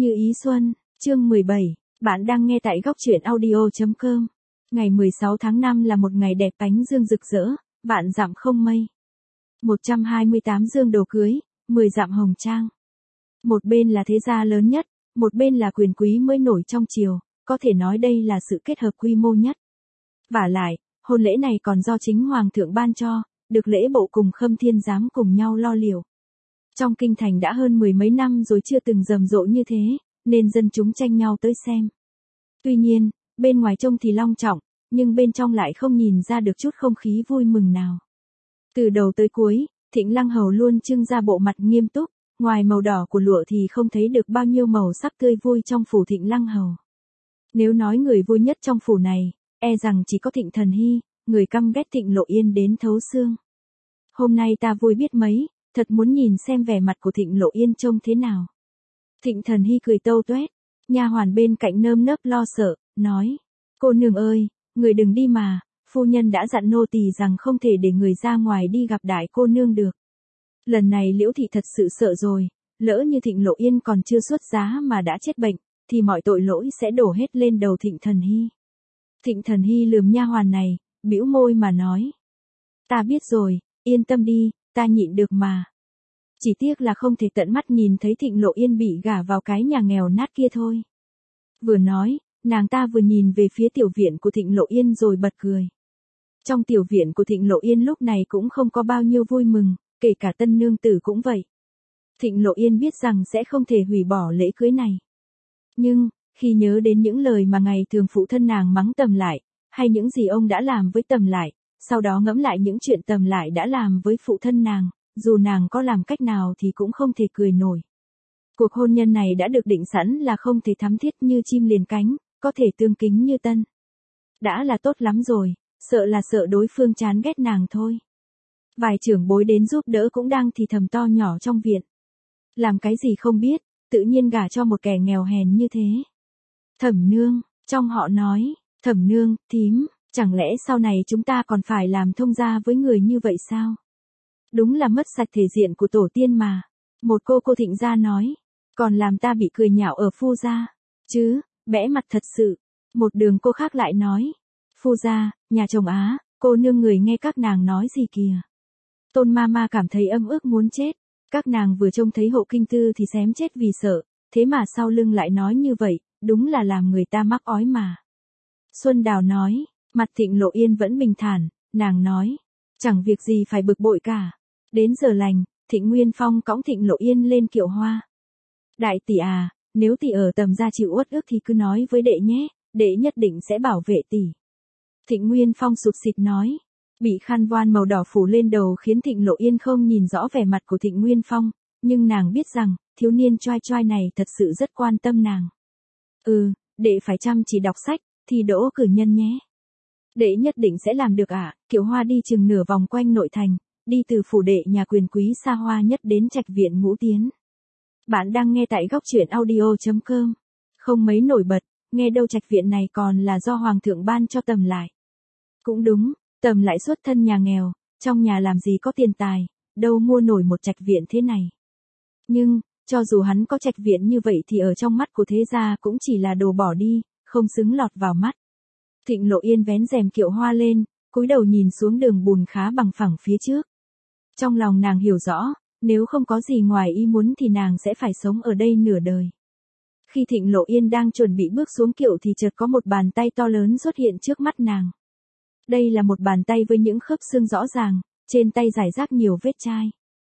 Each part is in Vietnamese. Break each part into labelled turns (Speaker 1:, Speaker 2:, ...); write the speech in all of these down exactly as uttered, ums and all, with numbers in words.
Speaker 1: Như ý xuân, chương mười bảy, bạn đang nghe tại góc truyện audio chấm com. Ngày mười sáu tháng năm là một ngày đẹp ánh dương rực rỡ, vạn dặm không mây. một trăm hai mươi tám dương đồ cưới, mười dặm hồng trang. Một bên là thế gia lớn nhất, một bên là quyền quý mới nổi trong triều, có thể nói đây là sự kết hợp quy mô nhất. Vả lại, hôn lễ này còn do chính hoàng thượng ban cho, được lễ bộ cùng Khâm Thiên giám cùng nhau lo liệu. Trong kinh thành đã hơn mười mấy năm rồi chưa từng rầm rộ như thế, nên dân chúng tranh nhau tới xem. Tuy nhiên, bên ngoài trông thì long trọng, nhưng bên trong lại không nhìn ra được chút không khí vui mừng nào. Từ đầu tới cuối, Thịnh Lăng Hầu luôn trưng ra bộ mặt nghiêm túc, ngoài màu đỏ của lụa thì không thấy được bao nhiêu màu sắc tươi vui trong phủ Thịnh Lăng Hầu. Nếu nói người vui nhất trong phủ này, e rằng chỉ có Thịnh Thần Hy, người căm ghét Thịnh Lộ Yên đến thấu xương. Hôm nay ta vui biết mấy, thật muốn nhìn xem vẻ mặt của Thịnh Lộ Yên trông thế nào. Thịnh Thần Hy cười tâu tuét, nha hoàn bên cạnh nơm nớp lo sợ, nói: cô nương ơi, người đừng đi mà, phu nhân đã dặn nô tỳ rằng không thể để người ra ngoài đi gặp đại cô nương được. Lần này Liễu thị thật sự sợ rồi, lỡ như Thịnh Lộ Yên còn chưa xuất giá mà đã chết bệnh, thì mọi tội lỗi sẽ đổ hết lên đầu Thịnh Thần Hy. Thịnh Thần Hy lườm nha hoàn này, bĩu môi mà nói: ta biết rồi, yên tâm đi, ta nhịn được mà. Chỉ tiếc là không thể tận mắt nhìn thấy Thịnh Lộ Yên bị gả vào cái nhà nghèo nát kia thôi. Vừa nói, nàng ta vừa nhìn về phía tiểu viện của Thịnh Lộ Yên rồi bật cười. Trong tiểu viện của Thịnh Lộ Yên lúc này cũng không có bao nhiêu vui mừng, kể cả tân nương tử cũng vậy. Thịnh Lộ Yên biết rằng sẽ không thể hủy bỏ lễ cưới này. Nhưng, khi nhớ đến những lời mà ngày thường phụ thân nàng mắng Tầm Lại, hay những gì ông đã làm với Tầm Lại, sau đó ngẫm lại những chuyện Tầm Lại đã làm với phụ thân nàng, dù nàng có làm cách nào thì cũng không thể cười nổi. Cuộc hôn nhân này đã được định sẵn là không thể thắm thiết như chim liền cánh, có thể tương kính như tân. Đã là tốt lắm rồi, sợ là sợ đối phương chán ghét nàng thôi. Vài trưởng bối đến giúp đỡ cũng đang thì thầm to nhỏ trong viện. Làm cái gì không biết, tự nhiên gả cho một kẻ nghèo hèn như thế. Thẩm nương, trong họ nói, Thẩm nương, thím, chẳng lẽ sau này chúng ta còn phải làm thông gia với người như vậy sao? Đúng là mất sạch thể diện của tổ tiên mà. Một cô cô Thịnh gia nói, còn làm ta bị cười nhạo ở phu gia. Chứ, bẽ mặt thật sự. Một đường cô khác lại nói, phu gia, nhà chồng Á, cô nương người nghe các nàng nói gì kìa. Tôn ma ma cảm thấy âm ức muốn chết. Các nàng vừa trông thấy Hộ Kinh Tư thì xém chết vì sợ, thế mà sau lưng lại nói như vậy, đúng là làm người ta mắc ói mà. Xuân Đào nói, mặt Thịnh Lộ Yên vẫn bình thản, nàng nói, chẳng việc gì phải bực bội cả. Đến giờ lành, Thịnh Nguyên Phong cõng Thịnh Lộ Yên lên kiệu hoa. Đại tỷ à, nếu tỷ ở Tầm gia chịu uất ức thì cứ nói với đệ nhé, đệ nhất định sẽ bảo vệ tỷ. Thịnh Nguyên Phong sụt sịt nói, bị khăn voan màu đỏ phủ lên đầu khiến Thịnh Lộ Yên không nhìn rõ vẻ mặt của Thịnh Nguyên Phong, nhưng nàng biết rằng, thiếu niên choai choai này thật sự rất quan tâm nàng. Ừ, đệ phải chăm chỉ đọc sách, thì đỗ cử nhân nhé. Đệ nhất định sẽ làm được ạ. À. Kiệu hoa đi chừng nửa vòng quanh nội thành, đi từ phủ đệ nhà quyền quý xa hoa nhất đến trạch viện Ngũ Tiến. Bạn đang nghe tại góc truyện audio chấm com. Không mấy nổi bật, nghe đâu trạch viện này còn là do hoàng thượng ban cho Tầm Lại. Cũng đúng, Tầm Lại xuất thân nhà nghèo, trong nhà làm gì có tiền tài, đâu mua nổi một trạch viện thế này. Nhưng, cho dù hắn có trạch viện như vậy thì ở trong mắt của thế gia cũng chỉ là đồ bỏ đi, không xứng lọt vào mắt. Thịnh Lộ Yên vén rèm kiệu hoa lên, cúi đầu nhìn xuống đường bùn khá bằng phẳng phía trước. Trong lòng nàng hiểu rõ, nếu không có gì ngoài ý muốn thì nàng sẽ phải sống ở đây nửa đời. Khi Thịnh Lộ Yên đang chuẩn bị bước xuống kiệu thì chợt có một bàn tay to lớn xuất hiện trước mắt nàng. Đây là một bàn tay với những khớp xương rõ ràng, trên tay rải rác nhiều vết chai.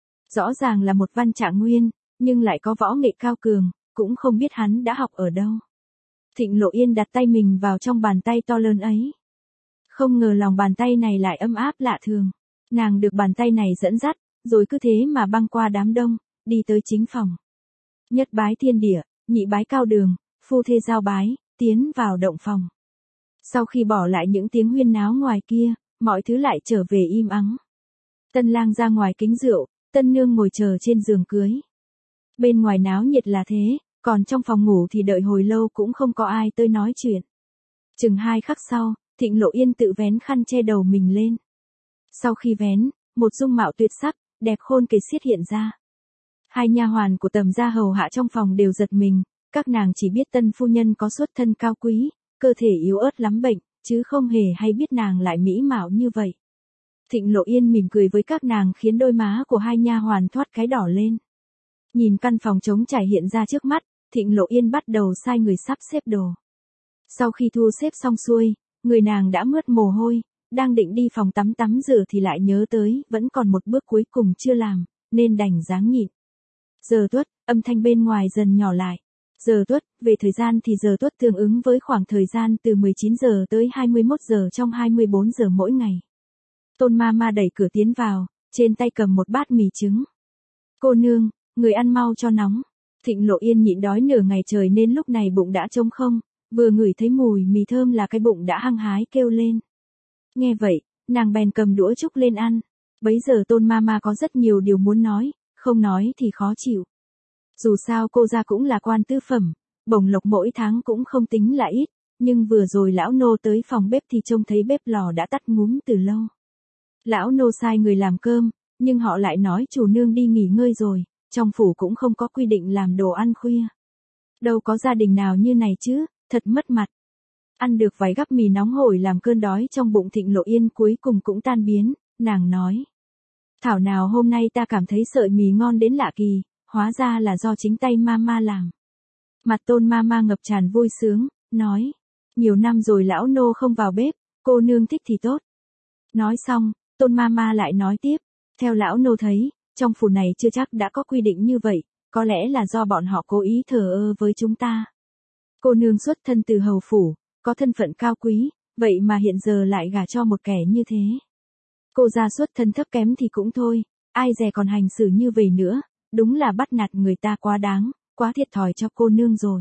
Speaker 1: Rõ ràng là một Văn Trạng Nguyên, nhưng lại có võ nghệ cao cường, cũng không biết hắn đã học ở đâu. Thịnh Lộ Yên đặt tay mình vào trong bàn tay to lớn ấy. Không ngờ lòng bàn tay này lại ấm áp lạ thường. Nàng được bàn tay này dẫn dắt, rồi cứ thế mà băng qua đám đông, đi tới chính phòng. Nhất bái thiên địa, nhị bái cao đường, phu thê giao bái, tiến vào động phòng. Sau khi bỏ lại những tiếng huyên náo ngoài kia, mọi thứ lại trở về im ắng. Tân lang ra ngoài kính rượu, tân nương ngồi chờ trên giường cưới. Bên ngoài náo nhiệt là thế, còn trong phòng ngủ thì đợi hồi lâu cũng không có ai tới nói chuyện. Chừng hai khắc sau, Thịnh Lộ Yên tự vén khăn che đầu mình lên. Sau khi vén, một dung mạo tuyệt sắc, đẹp khôn kể xiết hiện ra. Hai nha hoàn của Tầm gia hầu hạ trong phòng đều giật mình, Các nàng chỉ biết tân phu nhân có xuất thân cao quý, cơ thể yếu ớt lắm bệnh, chứ không hề hay biết nàng lại mỹ mạo như vậy. Thịnh Lộ Yên mỉm cười với các nàng khiến đôi má của hai nha hoàn thoát cái đỏ lên. Nhìn căn phòng trống trải hiện ra trước mắt, Thịnh Lộ Yên bắt đầu sai người sắp xếp đồ. Sau khi thu xếp xong xuôi, người nàng đã mướt mồ hôi, đang định đi phòng tắm tắm rửa thì lại nhớ tới vẫn còn một bước cuối cùng chưa làm, nên đành dáng nhịn. Giờ tuất, âm thanh bên ngoài dần nhỏ lại. Giờ tuất, về thời gian thì giờ tuất tương ứng với khoảng thời gian từ mười chín giờ tới hai mươi mốt giờ trong hai mươi bốn giờ mỗi ngày. Tôn ma ma đẩy cửa tiến vào, trên tay cầm một bát mì trứng. Cô nương, người ăn mau cho nóng. Thịnh Lộ Yên nhịn đói nửa ngày trời nên lúc này bụng đã trống không, vừa ngửi thấy mùi mì thơm là cái bụng đã hăng hái kêu lên. Nghe vậy, nàng bèn cầm đũa trúc lên ăn. Bấy giờ Tôn ma ma có rất nhiều điều muốn nói, không nói thì khó chịu. Dù sao cô gia cũng là quan tư phẩm, bổng lộc mỗi tháng cũng không tính là ít, nhưng vừa rồi lão nô tới phòng bếp thì trông thấy bếp lò đã tắt ngúm từ lâu. Lão nô sai người làm cơm, nhưng họ lại nói chủ nương đi nghỉ ngơi rồi, trong phủ cũng không có quy định làm đồ ăn khuya. Đâu có gia đình nào như này chứ, thật mất mặt. Ăn được vài gắp mì nóng hổi làm cơn đói trong bụng Thịnh Lộ Yên cuối cùng cũng tan biến, nàng nói. Thảo nào hôm nay ta cảm thấy sợi mì ngon đến lạ kỳ, hóa ra là do chính tay mama làm. Mặt Tôn mama ngập tràn vui sướng, nói. Nhiều năm rồi lão nô không vào bếp, cô nương thích thì tốt. Nói xong, Tôn mama lại nói tiếp. Theo lão nô thấy, trong phủ này chưa chắc đã có quy định như vậy, có lẽ là do bọn họ cố ý thờ ơ với chúng ta. Cô nương xuất thân từ hầu phủ, có thân phận cao quý, vậy mà hiện giờ lại gả cho một kẻ như thế. Cô gia xuất thân thấp kém thì cũng thôi, ai dè còn hành xử như vậy nữa, đúng là bắt nạt người ta quá đáng, quá thiệt thòi cho cô nương rồi.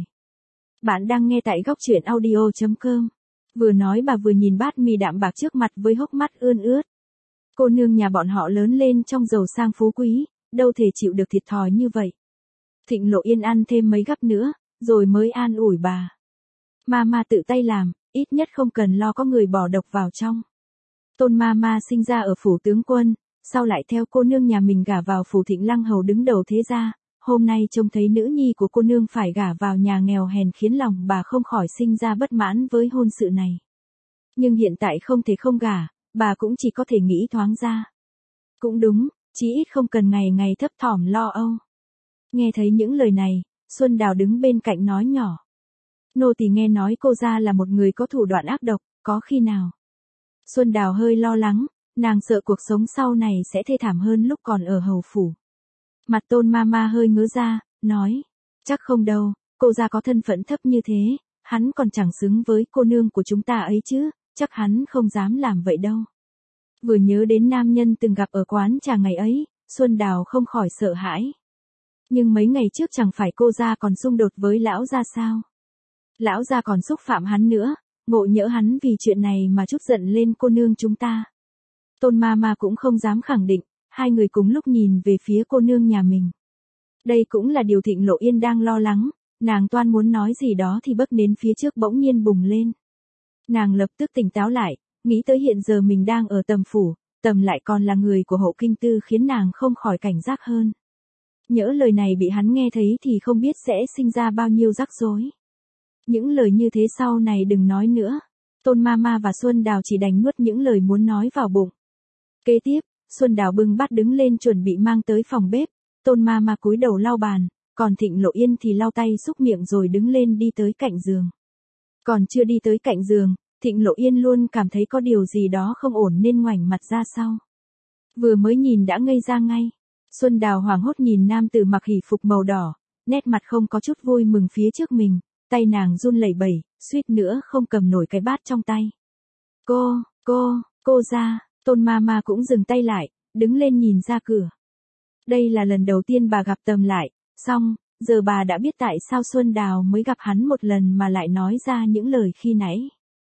Speaker 1: Bạn đang nghe tại góc truyện audio chấm com. Vừa nói bà vừa nhìn bát mì đạm bạc trước mặt với hốc mắt ươn ướt. Cô nương nhà bọn họ lớn lên trong giàu sang phú quý, đâu thể chịu được thiệt thòi như vậy. Thịnh Lộ Yên ăn thêm mấy gắp nữa, rồi mới an ủi bà. Mama tự tay làm, ít nhất không cần lo có người bỏ độc vào trong. Tôn Mama sinh ra ở phủ tướng quân, sau lại theo cô nương nhà mình gả vào phủ Thịnh Lăng hầu đứng đầu thế gia, hôm nay trông thấy nữ nhi của cô nương phải gả vào nhà nghèo hèn khiến lòng bà không khỏi sinh ra bất mãn với hôn sự này. Nhưng hiện tại không thể không gả, bà cũng chỉ có thể nghĩ thoáng ra. Cũng đúng, chí ít không cần ngày ngày thấp thỏm lo âu. Nghe thấy những lời này, Xuân Đào đứng bên cạnh nói nhỏ. Nô tỳ nghe nói cô gia là một người có thủ đoạn ác độc, có khi nào? Xuân Đào hơi lo lắng, nàng sợ cuộc sống sau này sẽ thê thảm hơn lúc còn ở hầu phủ. Mặt Tôn Mama hơi ngớ ra, nói, chắc không đâu, cô gia có thân phận thấp như thế, hắn còn chẳng xứng với cô nương của chúng ta ấy chứ, chắc hắn không dám làm vậy đâu. Vừa nhớ đến nam nhân từng gặp ở quán trà ngày ấy, Xuân Đào không khỏi sợ hãi. Nhưng mấy ngày trước chẳng phải cô gia còn xung đột với lão gia sao? Lão gia còn xúc phạm hắn nữa, ngộ nhỡ hắn vì chuyện này mà chút giận lên cô nương chúng ta. Tôn Mama cũng không dám khẳng định, hai người cùng lúc nhìn về phía cô nương nhà mình. Đây cũng là điều Thịnh Lộ Yên đang lo lắng, nàng toan muốn nói gì đó thì bấc nến phía trước bỗng nhiên bùng lên. Nàng lập tức tỉnh táo lại, nghĩ tới hiện giờ mình đang ở Tầm phủ, Tầm lại còn là người của Hộ Kinh Tư khiến nàng không khỏi cảnh giác hơn. Nhỡ lời này bị hắn nghe thấy thì không biết sẽ sinh ra bao nhiêu rắc rối. Những lời như thế sau này đừng nói nữa. Tôn Mama và Xuân Đào chỉ đành nuốt những lời muốn nói vào bụng. Kế tiếp, Xuân Đào bưng bát đứng lên chuẩn bị mang tới phòng bếp. Tôn Mama cúi đầu lau bàn, còn Thịnh Lộ Yên thì lau tay xúc miệng rồi đứng lên đi tới cạnh giường. Còn chưa đi tới cạnh giường, Thịnh Lộ Yên luôn cảm thấy có điều gì đó không ổn nên ngoảnh mặt ra sau. Vừa mới nhìn đã ngây ra ngay. Xuân Đào hoảng hốt nhìn nam tử mặc hỷ phục màu đỏ, nét mặt không có chút vui mừng phía trước mình, tay nàng run lẩy bẩy, suýt nữa không cầm nổi cái bát trong tay. Cô, cô, cô ra, Tôn Mama cũng dừng tay lại, đứng lên nhìn ra cửa. Đây là lần đầu tiên bà gặp Tầm lại, xong, giờ bà đã biết tại sao Xuân Đào mới gặp hắn một lần mà lại nói ra những lời khi nãy.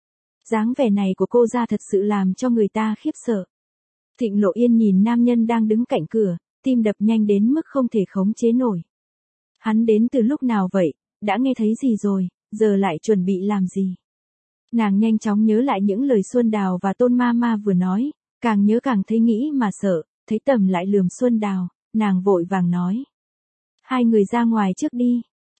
Speaker 1: Dáng vẻ này của cô ra thật sự làm cho người ta khiếp sợ. Thịnh Lộ Yên nhìn nam nhân đang đứng cạnh cửa, tim đập nhanh đến mức không thể khống chế nổi. Hắn đến từ lúc nào vậy, đã nghe thấy gì rồi, giờ lại chuẩn bị làm gì? Nàng nhanh chóng nhớ lại những lời Xuân Đào và Tôn Mama vừa nói, càng nhớ càng thấy nghĩ mà sợ, thấy Tầm lại lườm Xuân Đào, nàng vội vàng nói. Hai người ra ngoài trước đi.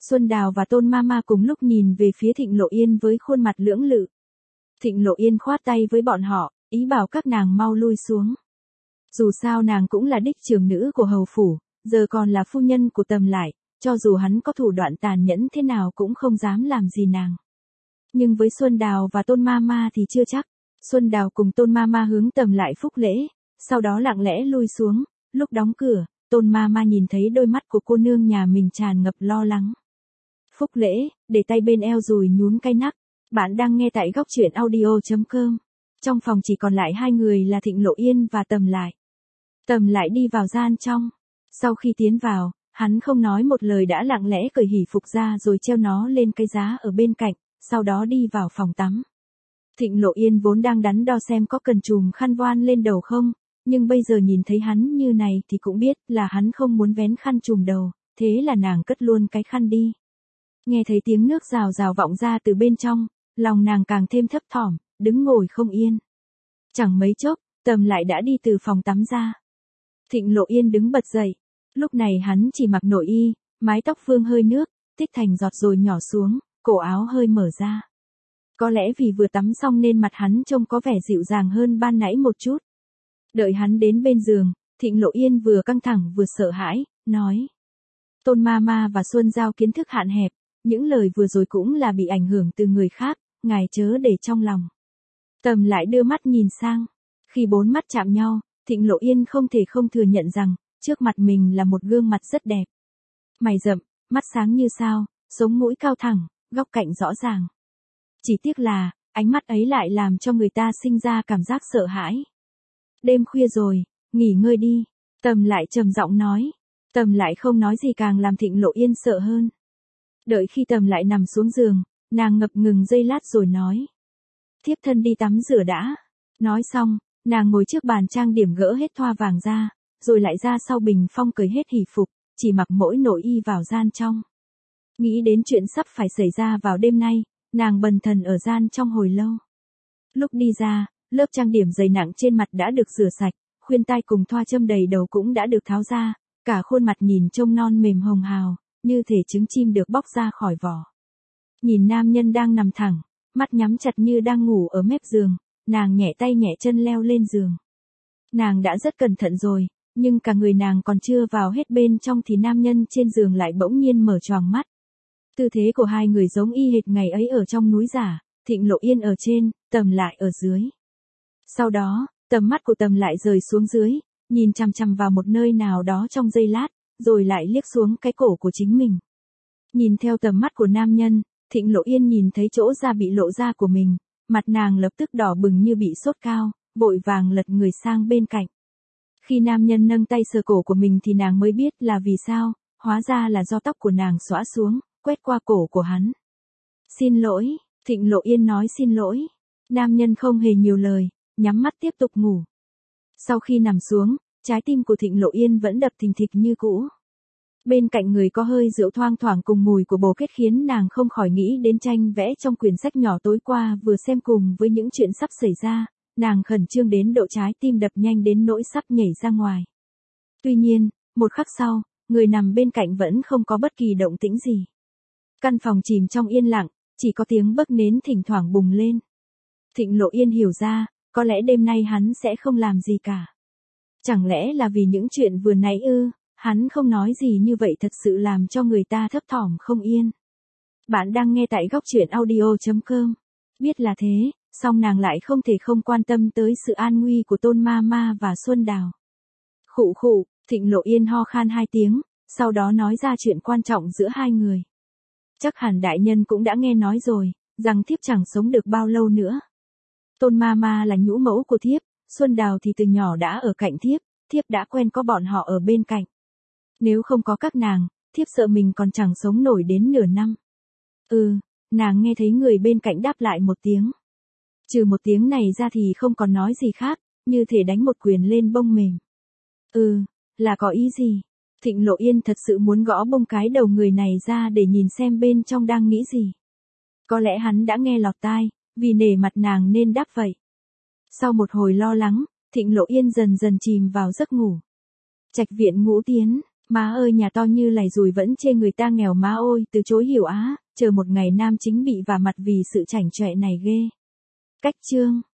Speaker 1: Xuân Đào và Tôn Mama cùng lúc nhìn về phía Thịnh Lộ Yên với khuôn mặt lưỡng lự. Thịnh Lộ Yên khoát tay với bọn họ, ý bảo các nàng mau lui xuống. Dù sao nàng cũng là đích trưởng nữ của hầu phủ, giờ còn là phu nhân của Tầm Lại, cho dù hắn có thủ đoạn tàn nhẫn thế nào cũng không dám làm gì nàng. Nhưng với Xuân Đào và Tôn Mama thì chưa chắc. Xuân Đào cùng Tôn Mama hướng Tầm Lại phúc lễ, sau đó lặng lẽ lui xuống, lúc đóng cửa, Tôn Mama nhìn thấy đôi mắt của cô nương nhà mình tràn ngập lo lắng. Phúc lễ, để tay bên eo rồi nhún cái nắp. Bạn đang nghe tại góc truyện audio chấm com. Trong phòng chỉ còn lại hai người là Thịnh Lộ Yên và Tầm Lại. Tầm Lại đi vào gian trong. Sau khi tiến vào, hắn không nói một lời đã lặng lẽ cởi hỉ phục ra rồi treo nó lên cái giá ở bên cạnh, sau đó đi vào phòng tắm. Thịnh Lộ Yên vốn đang đắn đo xem có cần chùm khăn voan lên đầu không, nhưng bây giờ nhìn thấy hắn như này thì cũng biết là hắn không muốn vén khăn chùm đầu, thế là nàng cất luôn cái khăn đi. Nghe thấy tiếng nước rào rào vọng ra từ bên trong, lòng nàng càng thêm thấp thỏm, đứng ngồi không yên. Chẳng mấy chốc, Tầm Lại đã đi từ phòng tắm ra. Thịnh Lộ Yên đứng bật dậy, lúc này hắn chỉ mặc nội y, mái tóc vương hơi nước, tích thành giọt rồi nhỏ xuống, cổ áo hơi mở ra. Có lẽ vì vừa tắm xong nên mặt hắn trông có vẻ dịu dàng hơn ban nãy một chút. Đợi hắn đến bên giường, Thịnh Lộ Yên vừa căng thẳng vừa sợ hãi, nói. Tôn Mama và Xuân Giao kiến thức hạn hẹp, những lời vừa rồi cũng là bị ảnh hưởng từ người khác, ngài chớ để trong lòng. Tầm Lại đưa mắt nhìn sang. Khi bốn mắt chạm nhau, Thịnh Lộ Yên không thể không thừa nhận rằng, trước mặt mình là một gương mặt rất đẹp. Mày rậm, mắt sáng như sao, sống mũi cao thẳng, góc cạnh rõ ràng. Chỉ tiếc là, ánh mắt ấy lại làm cho người ta sinh ra cảm giác sợ hãi. Đêm khuya rồi, nghỉ ngơi đi. Tầm Lại trầm giọng nói. Tầm Lại không nói gì càng làm Thịnh Lộ Yên sợ hơn. Đợi khi Tầm Lại nằm xuống giường, nàng ngập ngừng giây lát rồi nói. Thiếp thân đi tắm rửa đã. Nói xong, nàng ngồi trước bàn trang điểm gỡ hết thoa vàng ra, rồi lại ra sau bình phong cởi hết hỉ phục, chỉ mặc mỗi nội y vào gian trong. Nghĩ đến chuyện sắp phải xảy ra vào đêm nay, nàng bần thần ở gian trong hồi lâu. Lúc đi ra, lớp trang điểm dày nặng trên mặt đã được rửa sạch, khuyên tai cùng thoa châm đầy đầu cũng đã được tháo ra, cả khuôn mặt nhìn trông non mềm hồng hào, như thể trứng chim được bóc ra khỏi vỏ. Nhìn nam nhân đang nằm thẳng, mắt nhắm chặt như đang ngủ ở mép giường, nàng nhẹ tay nhẹ chân leo lên giường. Nàng đã rất cẩn thận rồi, nhưng cả người nàng còn chưa vào hết bên trong thì nam nhân trên giường lại bỗng nhiên mở choàng mắt. Tư thế của hai người giống y hệt ngày ấy ở trong núi giả, Thịnh Lộ Yên ở trên, Tầm Lại ở dưới. Sau đó, tầm mắt của Tầm Lại rời xuống dưới, nhìn chằm chằm vào một nơi nào đó trong giây lát, rồi lại liếc xuống cái cổ của chính mình. Nhìn theo tầm mắt của nam nhân, Thịnh Lộ Yên nhìn thấy chỗ da bị lộ ra của mình, mặt nàng lập tức đỏ bừng như bị sốt cao, vội vàng lật người sang bên cạnh. Khi nam nhân nâng tay sờ cổ của mình thì nàng mới biết là vì sao, hóa ra là do tóc của nàng xõa xuống, quét qua cổ của hắn. Xin lỗi, Thịnh Lộ Yên nói xin lỗi. Nam nhân không hề nhiều lời, nhắm mắt tiếp tục ngủ. Sau khi nằm xuống, trái tim của Thịnh Lộ Yên vẫn đập thình thịch như cũ. Bên cạnh người có hơi rượu thoang thoảng cùng mùi của bồ kết khiến nàng không khỏi nghĩ đến tranh vẽ trong quyển sách nhỏ tối qua vừa xem cùng với những chuyện sắp xảy ra, nàng khẩn trương đến độ trái tim đập nhanh đến nỗi sắp nhảy ra ngoài. Tuy nhiên, một khắc sau, người nằm bên cạnh vẫn không có bất kỳ động tĩnh gì. Căn phòng chìm trong yên lặng, chỉ có tiếng bấc nến thỉnh thoảng bùng lên. Thịnh Lộ Yên hiểu ra, có lẽ đêm nay hắn sẽ không làm gì cả. Chẳng lẽ là vì những chuyện vừa nãy ư? Hắn không nói gì như vậy thật sự làm cho người ta thấp thỏm không yên. Bạn đang nghe tại góc truyện audio chấm com. Biết là thế, song nàng lại không thể không quan tâm tới sự an nguy của Tôn Mama và Xuân Đào. Khụ khụ, Thịnh Lộ Yên ho khan hai tiếng, sau đó nói ra chuyện quan trọng giữa hai người. Chắc hẳn đại nhân cũng đã nghe nói rồi, rằng thiếp chẳng sống được bao lâu nữa. Tôn Mama là nhũ mẫu của thiếp, Xuân Đào thì từ nhỏ đã ở cạnh thiếp, thiếp đã quen có bọn họ ở bên cạnh. Nếu không có các nàng, thiếp sợ mình còn chẳng sống nổi đến nửa năm. Ừ, nàng nghe thấy người bên cạnh đáp lại một tiếng. Trừ một tiếng này ra thì không còn nói gì khác, như thể đánh một quyền lên bông mềm. Ừ, là có ý gì? Thịnh Lộ Yên thật sự muốn gõ bông cái đầu người này ra để nhìn xem bên trong đang nghĩ gì. Có lẽ hắn đã nghe lọt tai, vì nể mặt nàng nên đáp vậy. Sau một hồi lo lắng, Thịnh Lộ Yên dần dần chìm vào giấc ngủ. Trạch viện Ngũ Tiến, Má ơi nhà to như lầy dùi vẫn chê người ta nghèo má ôi, từ chối hiểu á, chờ một ngày nam chính bị vả mặt vì sự chảnh chọe này ghê. Cách chương